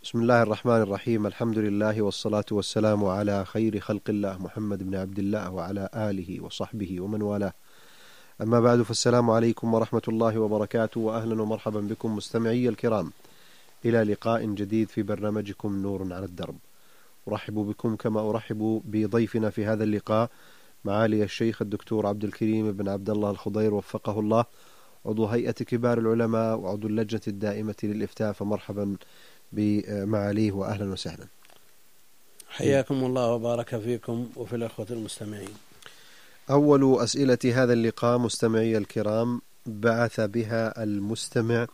بسم الله الرحمن الرحيم. الحمد لله والصلاة والسلام على خير خلق الله محمد بن عبد الله وعلى آله وصحبه ومن والاه. أما بعد، فالسلام عليكم ورحمة الله وبركاته، وأهلا ومرحبا بكم مستمعي الكرام إلى لقاء جديد في برنامجكم نور على الدرب. أرحب بكم كما أرحب بضيفنا في هذا اللقاء، معالي الشيخ الدكتور عبد الكريم بن عبد الله الخضير وفقه الله، عضو هيئة كبار العلماء وعضو اللجنة الدائمة للإفتاء. فمرحبا بمعاليه وأهلا وسهلا. حياكم الله وبارك فيكم وفي الأخوة المستمعين. أول أسئلة هذا اللقاء مستمعي الكرام بعث بها المستمع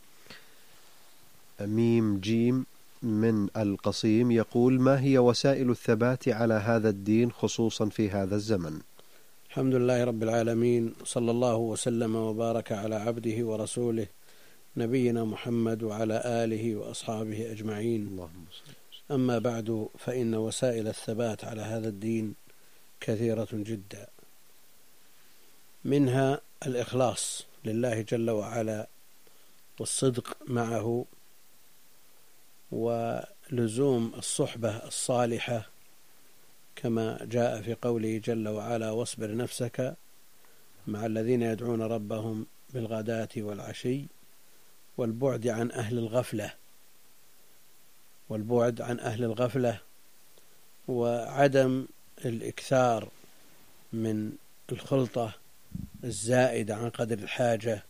ميم جيم من القصيم، يقول: ما هي وسائل الثبات على هذا الدين خصوصا في هذا الزمن؟ الحمد لله رب العالمين، صلى الله وسلم وبارك على عبده ورسوله نبينا محمد وعلى آله وأصحابه أجمعين. اللهم صل. أما بعد، فإن وسائل الثبات على هذا الدين كثيرة جدا، منها الإخلاص لله جل وعلا والصدق معه، ولزوم الصحبة الصالحة كما جاء في قوله جل وعلا: واصبر نفسك مع الذين يدعون ربهم بالغداة والعشي، والبعد عن أهل الغفلة وعدم الإكثار من الخلطة الزائدة عن قدر الحاجة،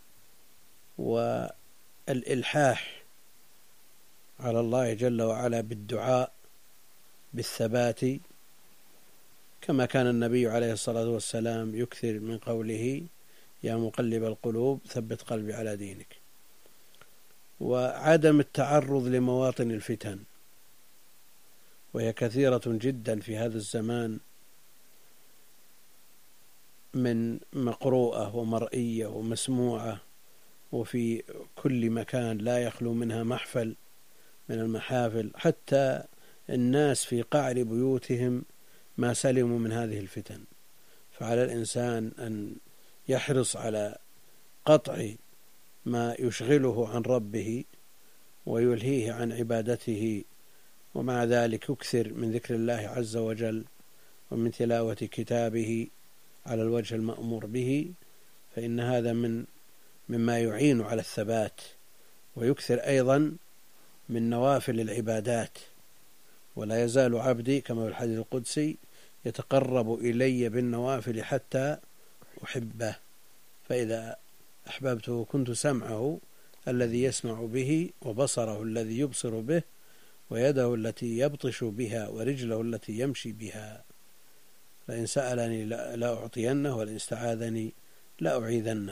والإلحاح على الله جل وعلا بالدعاء بالثبات، كما كان النبي عليه الصلاة والسلام يكثر من قوله: يا مقلب القلوب ثبت قلبي على دينك. وعدم التعرض لمواطن الفتن، وهي كثيرة جدا في هذا الزمان، من مقروءة ومرئية ومسموعة، وفي كل مكان لا يخلو منها محفل من المحافل، حتى الناس في قعر بيوتهم ما سلموا من هذه الفتن. فعلى الإنسان أن يحرص على قطع ما يشغله عن ربه ويلهيه عن عبادته، ومع ذلك يكثر من ذكر الله عز وجل ومن تلاوة كتابه على الوجه المأمور به، فإن هذا مما يعين على الثبات. ويكثر أيضا من نوافل العبادات: ولا يزال عبدي كما في الحديث القدسي يتقرب إلي بالنوافل حتى أحبه، فإذا أحببته كنت سمعه الذي يسمع به، وبصره الذي يبصر به، ويده التي يبطش بها، ورجله التي يمشي بها. فإن سألني لا أعطينه، ولئن استعاذني لا أعيذنه.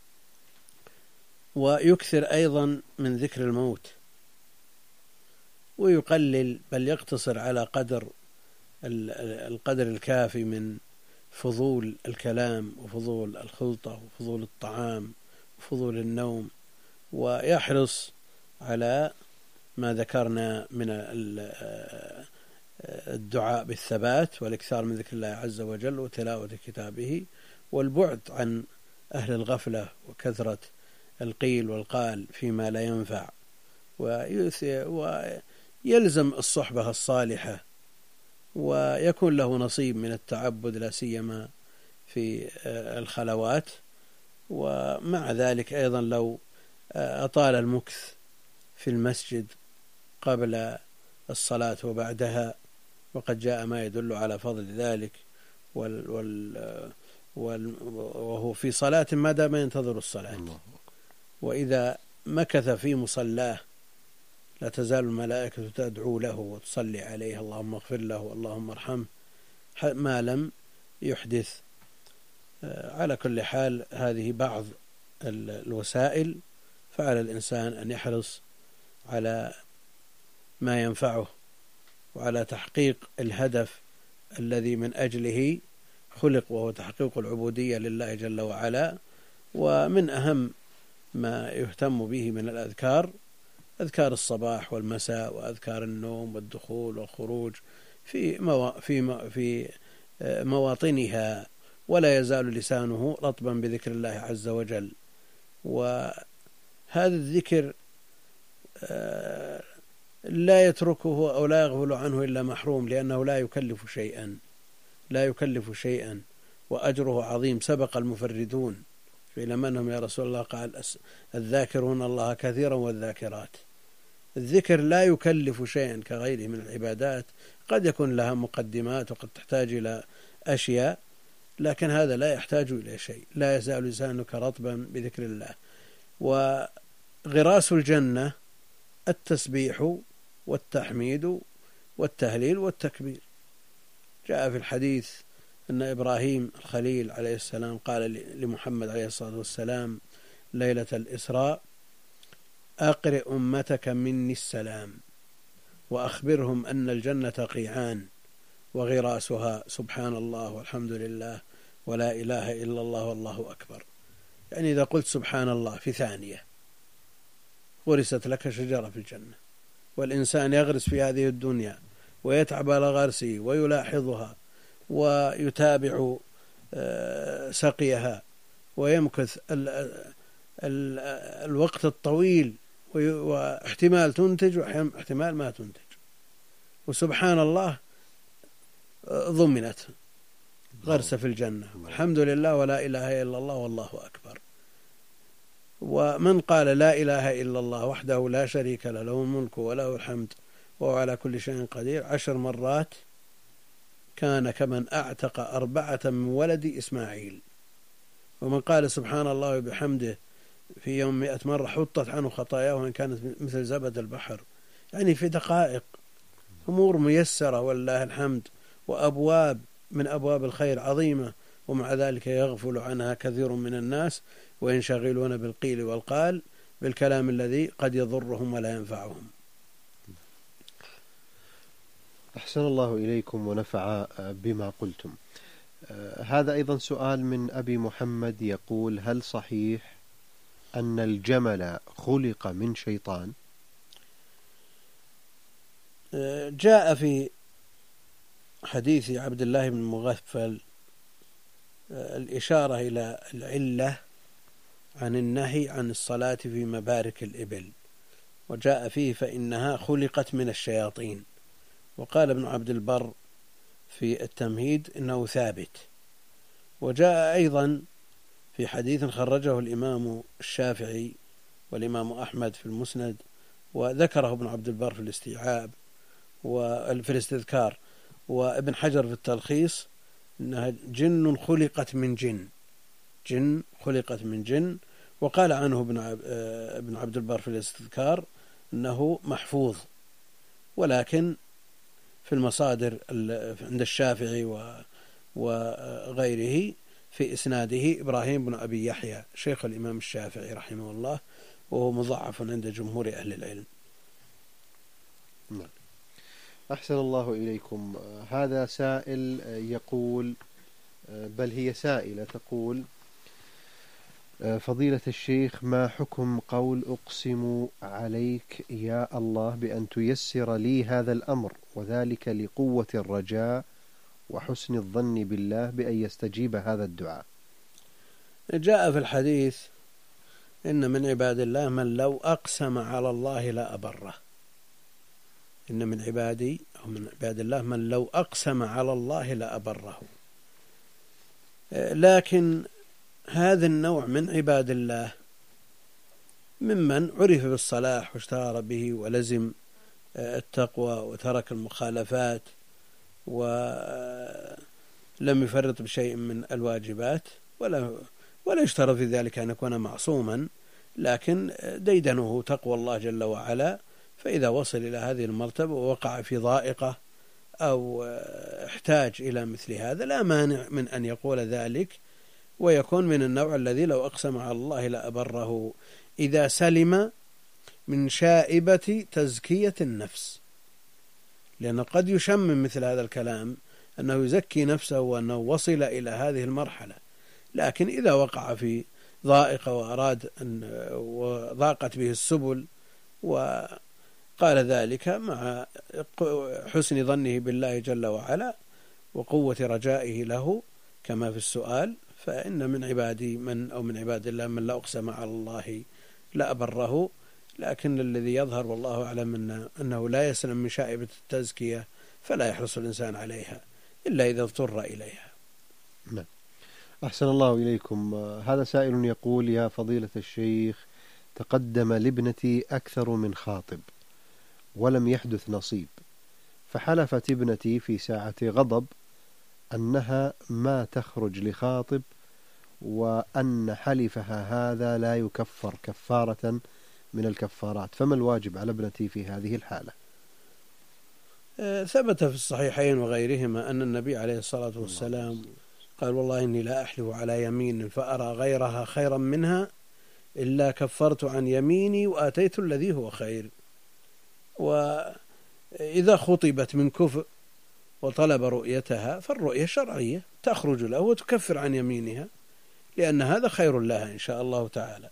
ويكثر أيضا من ذكر الموت، ويقلل بل يقتصر على القدر الكافي من فضول الكلام وفضول الخلطة وفضول الطعام وفضول النوم، ويحرص على ما ذكرنا من الدعاء بالثبات والإكثار من ذكر الله عز وجل وتلاوة كتابه، والبعد عن أهل الغفلة وكثرة القيل والقال فيما لا ينفع، ويلزم الصحبة الصالحة، ويكون له نصيب من التعبد لا سيما في الخلوات. ومع ذلك أيضا لو أطال المكث في المسجد قبل الصلاة وبعدها، وقد جاء ما يدل على فضل ذلك، وهو في صلاة ما دام ينتظر الصلاة. وإذا مكث في مصلاه لا تزال الملائكة تدعو له وتصلي عليه: اللهم اغفر له اللهم ارحمه، ما لم يحدث. على كل حال، هذه بعض الوسائل، فعلى الإنسان أن يحرص على ما ينفعه وعلى تحقيق الهدف الذي من أجله خلق، وهو تحقيق العبودية لله جل وعلا. ومن أهم ما يهتم به من الأذكار أذكار الصباح والمساء، وأذكار النوم والدخول والخروج في مواطنها، ولا يزال لسانه رطبا بذكر الله عز وجل. وهذا الذكر لا يتركه أو لا يغفل عنه إلا محروم، لأنه لا يكلف شيئا وأجره عظيم. سبق المفردون فإلى من هم يا رسول الله؟ قال الذاكرون الله كثيرا والذاكرات. الذكر لا يكلف شيئا كغيره من العبادات، قد يكون لها مقدمات وقد تحتاج إلى أشياء، لكن هذا لا يحتاج إلى شيء. لا يزال لسانك رطبا بذكر الله. وغراس الجنة التسبيح والتحميد والتهليل والتكبير. جاء في الحديث أن إبراهيم الخليل عليه السلام قال لمحمد عليه الصلاة والسلام ليلة الإسراء: أقرئ أمتك مني السلام وأخبرهم أن الجنة قيعان وغراسها سبحان الله والحمد لله ولا إله إلا الله والله أكبر. يعني إذا قلت سبحان الله في ثانية غرست لك شجرة في الجنة. والإنسان يغرس في هذه الدنيا ويتعب على غرسه ويلاحظها ويتابع سقيها ويمكث الوقت الطويل، واحتمال تنتج واحتمال ما تنتج، وسبحان الله ضمنت غرس في الجنة. الحمد لله ولا إله إلا الله والله أكبر. ومن قال لا إله إلا الله وحده لا شريك له، له الملك وله الحمد وهو على كل شيء قدير 10 مرات كان كمن أعتق 4 من ولد إسماعيل. ومن قال سبحان الله وبحمده في يوم 100 مرة حطت عنه خطاياه وإن كانت مثل زبد البحر. يعني في دقائق أمور ميسرة والله الحمد، وأبواب من أبواب الخير عظيمة، ومع ذلك يغفل عنها كثير من الناس وينشغلون بالقيل والقال، بالكلام الذي قد يضرهم ولا ينفعهم. أحسن الله إليكم ونفع بما قلتم. هذا أيضا سؤال من أبي محمد يقول: هل صحيح أن الجمل خلق من شيطان؟ جاء في حديث عبد الله بن مغفل الإشارة إلى العلة عن النهي عن الصلاة في مبارك الإبل، وجاء فيه فإنها خلقت من الشياطين. وقال ابن عبد البر في التمهيد إنه ثابت. وجاء أيضا في حديث خرجه الإمام الشافعي والإمام أحمد في المسند، وذكره ابن عبد البر في الاستيعاب وفي الاستذكار، وابن حجر في التلخيص، إنها جن خلقت من جن خلقت من جن. وقال عنه ابن عبد البر في الاستذكار أنه محفوظ، ولكن في المصادر عند الشافعي وغيره في إسناده إبراهيم بن أبي يحيى شيخ الإمام الشافعي رحمه الله، وهو مضعف عند جمهور أهل العلم. أحسن الله إليكم. هذا سائل يقول، بل هي سائلة تقول: فضيلة الشيخ، ما حكم قول أقسم عليك يا الله بأن تيسر لي هذا الأمر، وذلك لقوة الرجاء وحسن الظن بالله بأن يستجيب هذا الدعاء؟ جاء في الحديث: إن من عباد الله من لو أقسم على الله لا أبره. إن من عبادي أو من عباد الله من لو أقسم على الله لا أبره. لكن هذا النوع من عباد الله ممن عرف بالصلاح واشتهر به ولزم التقوى وترك المخالفات ولم يفرط بشيء من الواجبات، ولا يشترط في ذلك أن يكون معصوما، لكن ديدنه تقوى الله جل وعلا. فإذا وصل إلى هذه المرتبة ووقع في ضائقة أو احتاج إلى مثل هذا لا مانع من أن يقول ذلك، ويكون من النوع الذي لو أقسم على الله لأبره، إذا سلم من شائبة تزكية النفس. لأنه قد يشمم مثل هذا الكلام أنه يزكي نفسه وأنه وصل إلى هذه المرحلة، لكن إذا وقع في ضائقة وأراد وضاقت به السبل وقال ذلك مع حسن ظنه بالله جل وعلا وقوة رجائه له كما في السؤال، فإن من عبادي من أو من عباد الله من لا أقسم على الله لا أبره. لكن الذي يظهر والله أعلم أنه لا يسلم من شائبة التزكية، فلا يحرص الإنسان عليها إلا إذا اضطر إليها. نعم. أحسن الله إليكم. هذا سائل يقول: يا فضيلة الشيخ، تقدم لابنتي أكثر من خاطب ولم يحدث نصيب، فحلفت ابنتي في ساعة غضب أنها ما تخرج لخاطب، وأن حلفها هذا لا يكفر كفارة من الكفارات، فما الواجب على ابنتي في هذه الحالة؟ ثبت في الصحيحين وغيرهما أن النبي عليه الصلاة والسلام قال: والله إني لا أحلف على يمين فأرى غيرها خيرا منها إلا كفرت عن يميني وآتيت الذي هو خير. وإذا خطبت من كفء وطلب رؤيتها فالرؤية شرعية تخرج له وتكفر عن يمينها، لأن هذا خير لها إن شاء الله تعالى.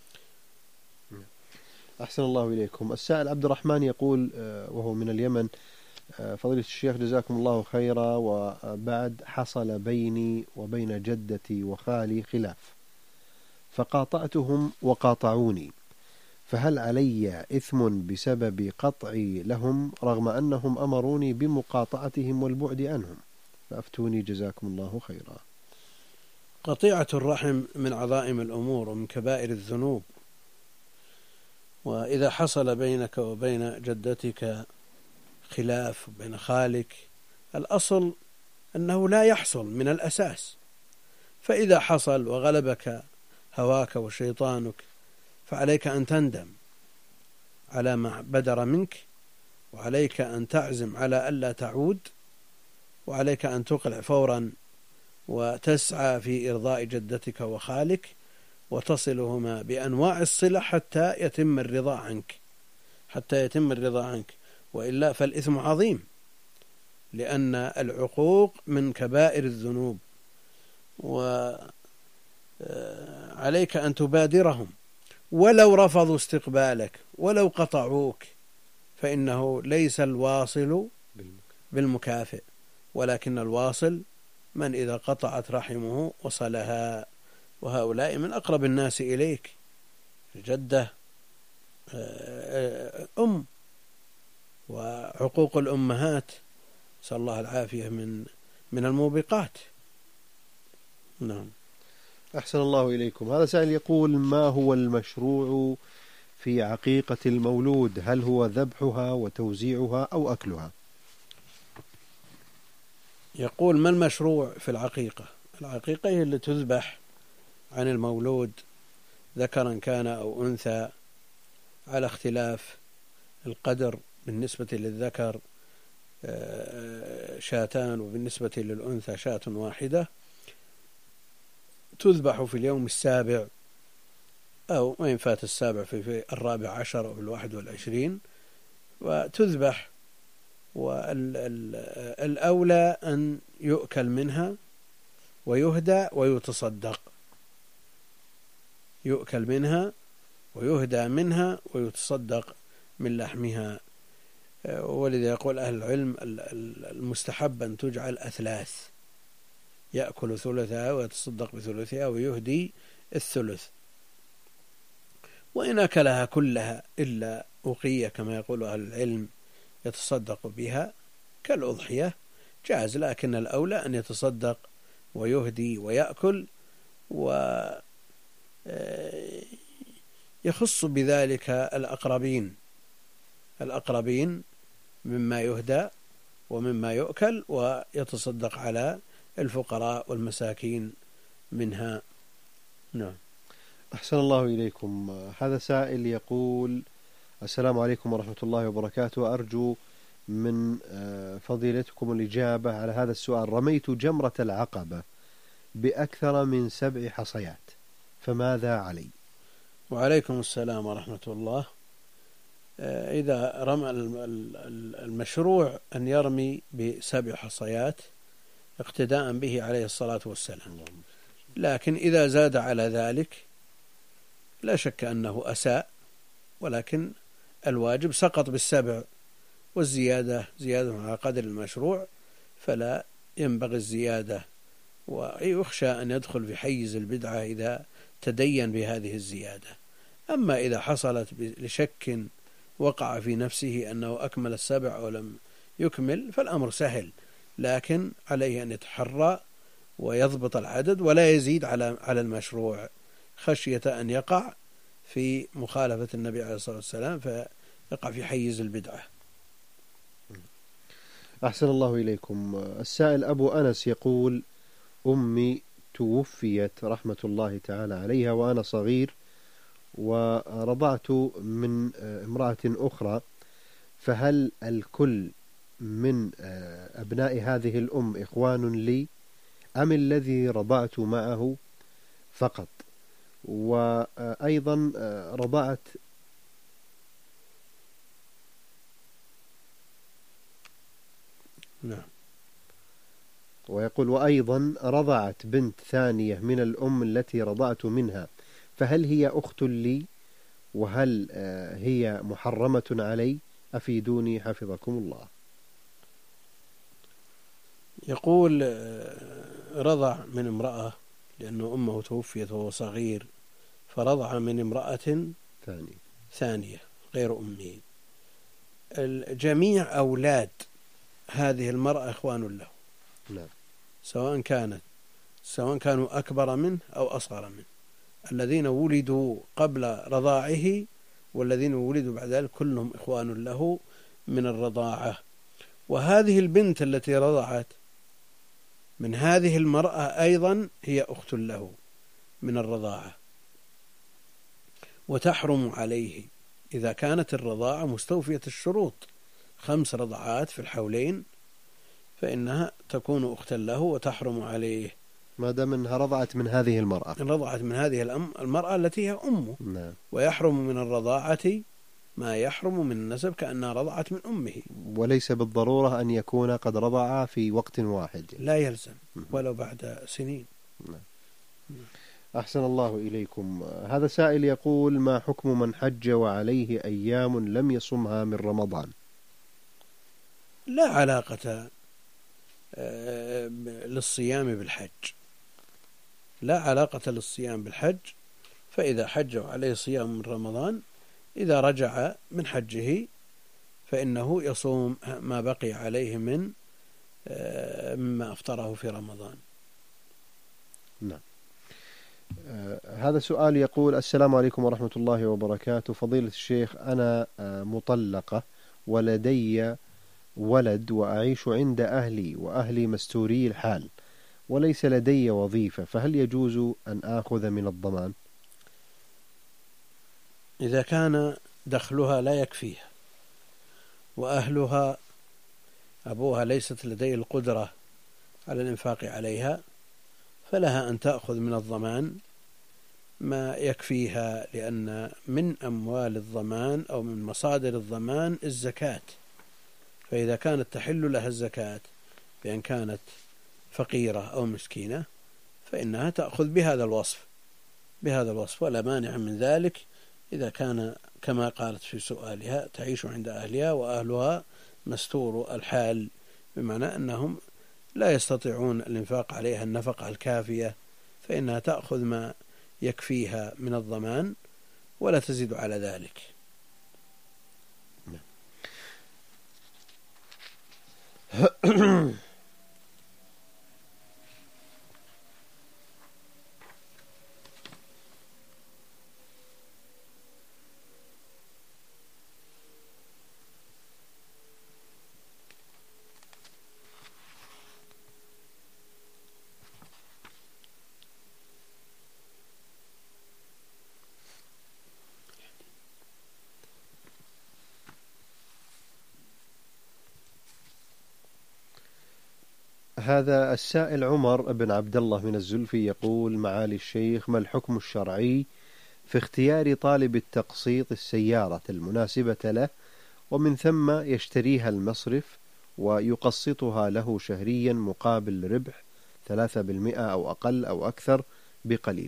أحسن الله إليكم. السائل عبد الرحمن يقول وهو من اليمن: فضيلة الشيخ جزاكم الله خيرا، وبعد حصل بيني وبين جدتي وخالي خلاف فقاطعتهم وقاطعوني، فهل علي إثم بسبب قطعي لهم رغم أنهم أمروني بمقاطعتهم والبعد عنهم؟ فأفتوني جزاكم الله خيرا. قطيعة الرحم من عظائم الأمور ومن كبائر الذنوب، وإذا حصل بينك وبين جدتك خلاف بين خالك، الأصل أنه لا يحصل من الأساس، فإذا حصل وغلبك هواك وشيطانك فعليك أن تندم على ما بدر منك، وعليك أن تعزم على ألا تعود، وعليك أن تقلع فورا وتسعى في إرضاء جدتك وخالك وتصلهما بأنواع الصلة حتى يتم الرضا عنك، وإلا فالإثم عظيم، لأن العقوق من كبائر الذنوب، وعليك أن تبادرهم ولو رفضوا استقبالك ولو قطعوك، فإنه ليس الواصل بالمكافئ، ولكن الواصل من إذا قطعت رحمه وصلها، وهؤلاء من أقرب الناس إليك، جدة، أم، وعقوق الأمهات نسأل الله العافية من الموبقات. نعم. أحسن الله إليكم. هذا سائل يقول: ما هو المشروع في عقيقة المولود؟ هل هو ذبحها وتوزيعها أو أكلها؟ يقول: ما المشروع في العقيقة؟ العقيقة هي اللي تذبح عن المولود، ذكرا كان أو أنثى، على اختلاف القدر، بالنسبة للذكر شاتان وبالنسبة للأنثى شاة واحدة، تذبح في اليوم السابع، أو وإن فات السابع في 14 أو 21، وتذبح، والأولى أن يؤكل منها ويهدى ويتصدق، يؤكل منها ويهدى منها ويتصدق من لحمها. ولذا يقول أهل العلم: المستحب أن تجعل أثلاث، يأكل ثلثها ويتصدق بثلثها ويهدي الثلث، وإن أكلها كلها إلا أقية كما يقول أهل العلم يتصدق بها كالأضحية جاز، لكن الأولى أن يتصدق ويهدي ويأكل، ويخص بذلك الأقربين مما يهدى ومما يؤكل، ويتصدق على الفقراء والمساكين منها. نعم. أحسن الله إليكم. هذا سائل يقول: السلام عليكم ورحمة الله وبركاته، أرجو من فضيلتكم الإجابة على هذا السؤال. رميت جمرة العقبة بأكثر من 7 حصيات، فماذا علي؟ وعليكم السلام ورحمة الله. إذا رمى المشروع أن يرمي ب7 حصيات اقتداء به عليه الصلاة والسلام، لكن إذا زاد على ذلك لا شك أنه أساء، ولكن الواجب سقط بال7، والزيادة زيادة على قدر المشروع، فلا ينبغي الزيادة، ويخشى أن يدخل في حيز البدعة إذا تدين بهذه الزيادة. أما إذا حصلت لشك وقع في نفسه أنه أكمل 7 أو لم يكمل فالأمر سهل، لكن عليه أن يتحرى ويضبط العدد ولا يزيد على المشروع خشية أن يقع في مخالفة النبي عليه الصلاة والسلام فيقع في حيز البدعة. أحسن الله إليكم. السائل أبو أنس يقول: أمي توفيت رحمة الله تعالى عليها وأنا صغير، ورضعت من امرأة أخرى، فهل الكل من أبناء هذه الأم إخوان لي أم الذي رضعت معه فقط؟ وأيضا رضعت نعم. ويقول: وأيضا رضعت بنت ثانية من الأم التي رضعت منها، فهل هي أخت لي؟ وهل هي محرمة علي؟ أفيدوني حفظكم الله. يقول: رضع من امرأة لأنه أمه توفيت وهو صغير، فرضع من امرأة ثانية غير أمه. الجميع أولاد هذه المرأة إخوان له، نعم. سواء كانوا أكبر منه أو أصغر منه. الذين ولدوا قبل رضاعه والذين ولدوا بعد ذلك كلهم إخوان له من الرضاعة. وهذه البنت التي رضعت من هذه المرأة أيضا هي أخت له من الرضاعة، وتحرم عليه إذا كانت الرضاعة مستوفية الشروط، 5 رضعات في الحولين، فإنها تكون أختا له وتحرم عليه ما دام أنها رضعت من هذه المرأة. رضعت من هذه المرأة التي هي أمه. نعم. ويحرم من الرضاعة ما يحرم من النسب كأنها رضعت من أمه، وليس بالضرورة أن يكون قد رضع في وقت واحد، لا يلزم ولو بعد سنين. نعم. أحسن الله إليكم. هذا سائل يقول: ما حكم من حج وعليه أيام لم يصمها من رمضان؟ لا علاقة للصيام بالحج، لا علاقة للصيام بالحج. فإذا حج وعليه صيام من رمضان، إذا رجع من حجه فإنه يصوم ما بقي عليه مما أفطره في رمضان. نعم. هذا سؤال يقول: السلام عليكم ورحمة الله وبركاته، فضيلة الشيخ، أنا مطلقة ولدي ولد وأعيش عند أهلي وأهلي مستوري الحال وليس لدي وظيفة، فهل يجوز أن آخذ من الضمان؟ إذا كان دخلها لا يكفيها وأهلها أبوها ليست لديه القدرة على الإنفاق عليها، فلها أن تأخذ من الضمان ما يكفيها، لأن من أموال الضمان أو من مصادر الضمان الزكاة، فإذا كانت تحل لها الزكاة بأن كانت فقيرة أو مسكينة فإنها تأخذ بهذا الوصف ولا مانع من ذلك إذا كان كما قالت في سؤالها تعيش عند أهلها وأهلها مستور الحال، بمعنى أنهم لا يستطيعون الإنفاق عليها النفقة الكافية، فإنها تأخذ ما يكفيها من الضمان ولا تزيد على ذلك. هذا السائل عمر بن عبد الله من الزلفي يقول: معالي الشيخ، ما الحكم الشرعي في اختيار طالب التقسيط السيارة المناسبة له ومن ثم يشتريها المصرف ويقسطها له شهريا مقابل ربح 3% أو أقل أو أكثر بقليل؟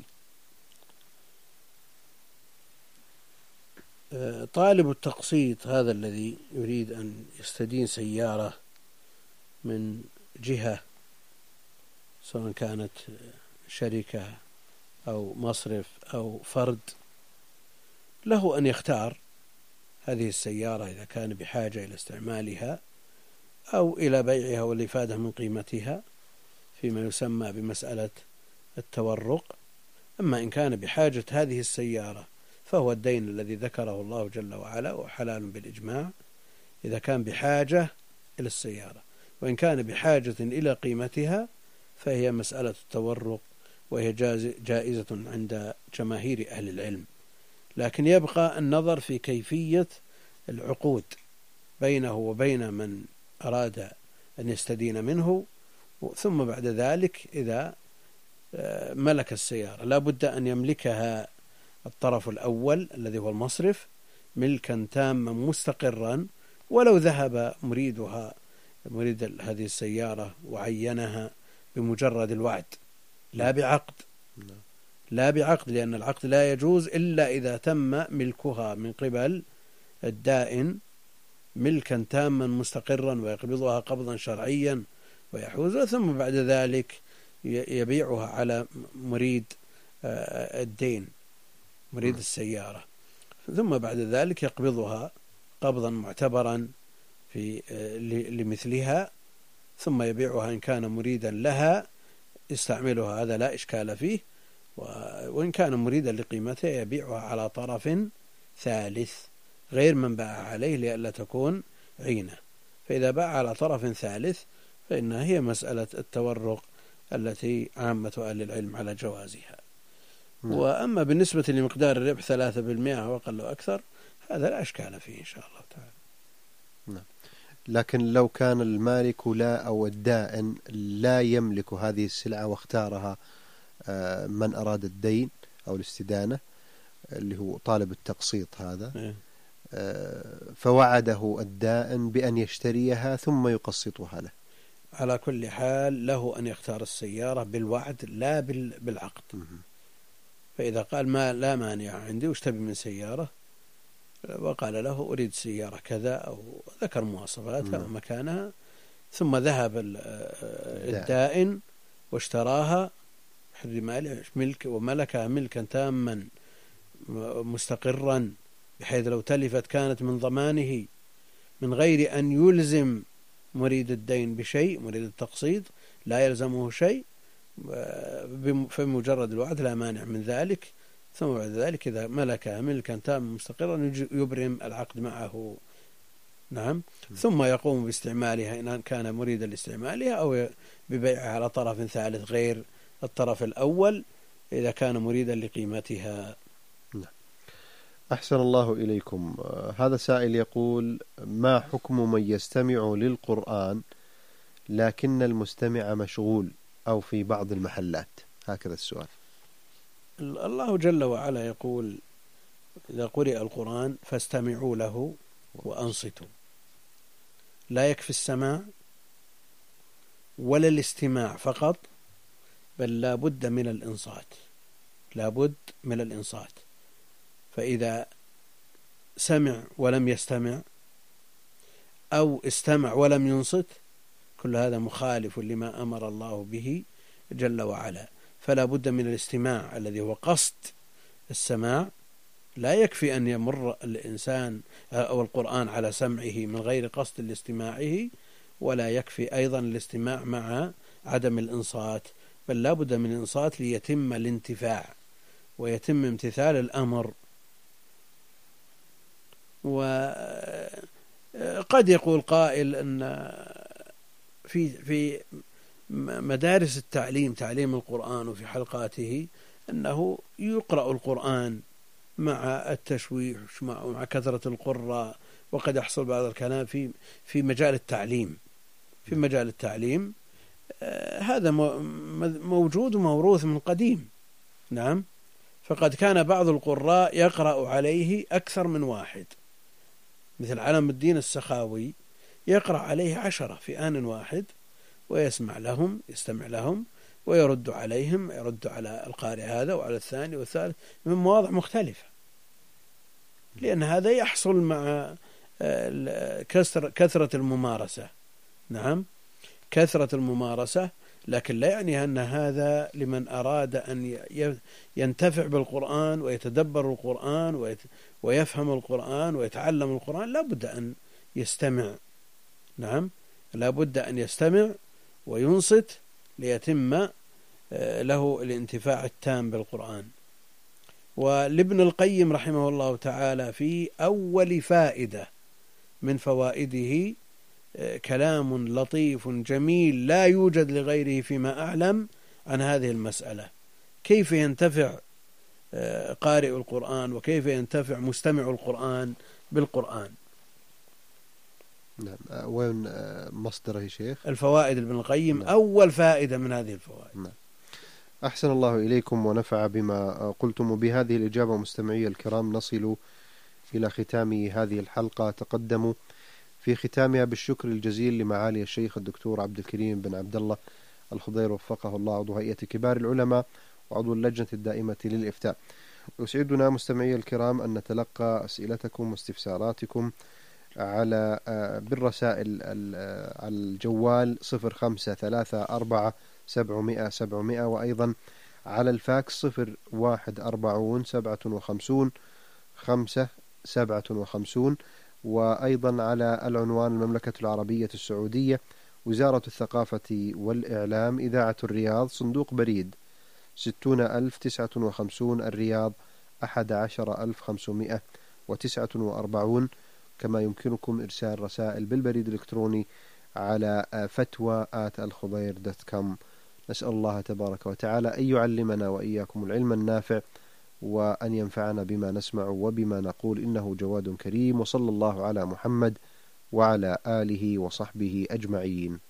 طالب التقسيط هذا الذي يريد أن يستدين سيارة من جهة سواء كانت شركة أو مصرف أو فرد، له أن يختار هذه السيارة إذا كان بحاجة إلى استعمالها أو إلى بيعها والإفادة من قيمتها فيما يسمى بمسألة التورق. أما إن كان بحاجة هذه السيارة فهو الدين الذي ذكره الله جل وعلا وحلال بالإجماع إذا كان بحاجة إلى السيارة، وإن كان بحاجة إلى قيمتها فهي مسألة التورق، وهي جائزة عند جماهير أهل العلم. لكن يبقى النظر في كيفية العقود بينه وبين من أراد أن يستدين منه. ثم بعد ذلك إذا ملك السيارة لا بد أن يملكها الطرف الأول الذي هو المصرف ملكا تاما مستقرا، ولو ذهب مريد هذه السيارة وعينها بمجرد الوعد لا بعقد، لأن العقد لا يجوز إلا إذا تم ملكها من قبل الدائن ملكا تاما مستقرا ويقبضها قبضا شرعيا ويحوزها، ثم بعد ذلك يبيعها على مريد الدين مريد السيارة، ثم بعد ذلك يقبضها قبضا معتبرا لمثلها، ثم يبيعها إن كان مريدا لها يستعملها، هذا لا إشكال فيه. وإن كان مريدا لقيمتها يبيعها على طرف ثالث غير من باع عليه لئلا تكون عينة. فإذا باع على طرف ثالث فإنها هي مسألة التورق التي عامة أهل العلم على جوازها. وأما بالنسبة لمقدار الربح 3% وأقل وأكثر هذا لا أشكال فيه إن شاء الله تعالى. نعم. لكن لو كان المالك لا أو الدائن لا يملك هذه السلعة واختارها من أراد الدين أو الاستدانة اللي هو طالب التقسيط هذا، فوعده الدائن بأن يشتريها ثم يقسطها له، على كل حال له أن يختار السيارة بالوعد لا بالعقد. فإذا قال ما لا مانع عندي وش تبي من سيارة، وقال له أريد سيارة كذا أو ذكر مواصفاتها ومكانها، ثم ذهب الدائن واشتراها ملك وملكها ملكا تاما مستقرا بحيث لو تلفت كانت من ضمانه من غير أن يلزم مريد الدين بشيء، مريد التقسيط لا يلزمه شيء، فمجرد الوعد لا مانع من ذلك. ثم بعد ذلك إذا ملكها ملكا تاما مستقرا يبرم العقد معه. نعم. ثم يقوم باستعمالها إن كان مريدا لاستعمالها أو ببيعها على طرف ثالث غير الطرف الأول إذا كان مريدا لقيمتها. أحسن الله إليكم. هذا سائل يقول: ما حكم من يستمع للقرآن لكن المستمع مشغول أو في بعض المحلات؟ هكذا السؤال. الله جل وعلا يقول: إذا قرئ القرآن فاستمعوا له وأنصتوا. لا يكفي السماع ولا الاستماع فقط، بل لا بد من الإنصات، لا بد من الإنصات. فإذا سمع ولم يستمع أو استمع ولم ينصت كل هذا مخالف لما أمر الله به جل وعلا. فلا بد من الاستماع الذي هو قصد السماع. لا يكفي أن يمر الإنسان أو القرآن على سمعه من غير قصد لاستماعه، ولا يكفي أيضا الاستماع مع عدم الإنصات، بل لا بد من الإنصات ليتم الانتفاع ويتم امتثال الأمر. وقد يقول قائل أن في مدارس التعليم، تعليم القرآن وفي حلقاته، أنه يقرأ القرآن مع التشويش مع كثرة القراء، وقد يحصل بعض الكلام في مجال التعليم. في مجال التعليم هذا موجود وموروث من قديم. نعم. فقد كان بعض القراء يقرأ عليه أكثر من واحد، مثل علم الدين السخاوي يقرأ عليه 10 في آن واحد، ويسمع لهم، يستمع لهم ويرد عليهم، يرد على القارئ هذا وعلى الثاني والثالث من مواضع مختلفة، لأن هذا يحصل مع كثرة الممارسة. نعم. كثرة الممارسة لكن لا يعني أن هذا لمن أراد أن ينتفع بالقرآن ويتدبر القرآن ويفهم القرآن ويتعلم القرآن لا بد أن يستمع. نعم، لا بد أن يستمع وينصت ليتم له الانتفاع التام بالقرآن. ولابن القيم رحمه الله تعالى في أول فائدة من فوائده كلام لطيف جميل لا يوجد لغيره فيما أعلم عن هذه المسألة، كيف ينتفع قارئ القرآن وكيف ينتفع مستمع القرآن بالقرآن. نعم. وين مصدره يا شيخ؟ الفوائد ابن القيم. نعم. أول فائدة من هذه الفوائد. نعم. أحسن الله إليكم ونفع بما قلتم. بهذه الإجابة مستمعي الكرام نصل إلى ختام هذه الحلقة. تقدموا في ختامها بالشكر الجزيل لمعالي الشيخ الدكتور عبد الكريم بن عبد الله الخضير وفقه الله، عضو هيئة كبار العلماء وعضو اللجنة الدائمة للإفتاء. يسعدنا مستمعي الكرام أن نتلقى أسئلتكم واستفساراتكم على بالرسائل على الجوال 0534 وأيضا على الفاكس 0140 57 وأيضا على العنوان المملكة العربية السعودية، وزارة الثقافة والإعلام، إذاعة الرياض، صندوق بريد 60059 الرياض 11549. كما يمكنكم إرسال رسائل بالبريد الإلكتروني على fatwa@alkhudair.com. نسأل الله تبارك وتعالى أن يعلمنا وإياكم العلم النافع وأن ينفعنا بما نسمع وبما نقول، إنه جواد كريم. وصلى الله على محمد وعلى آله وصحبه أجمعين.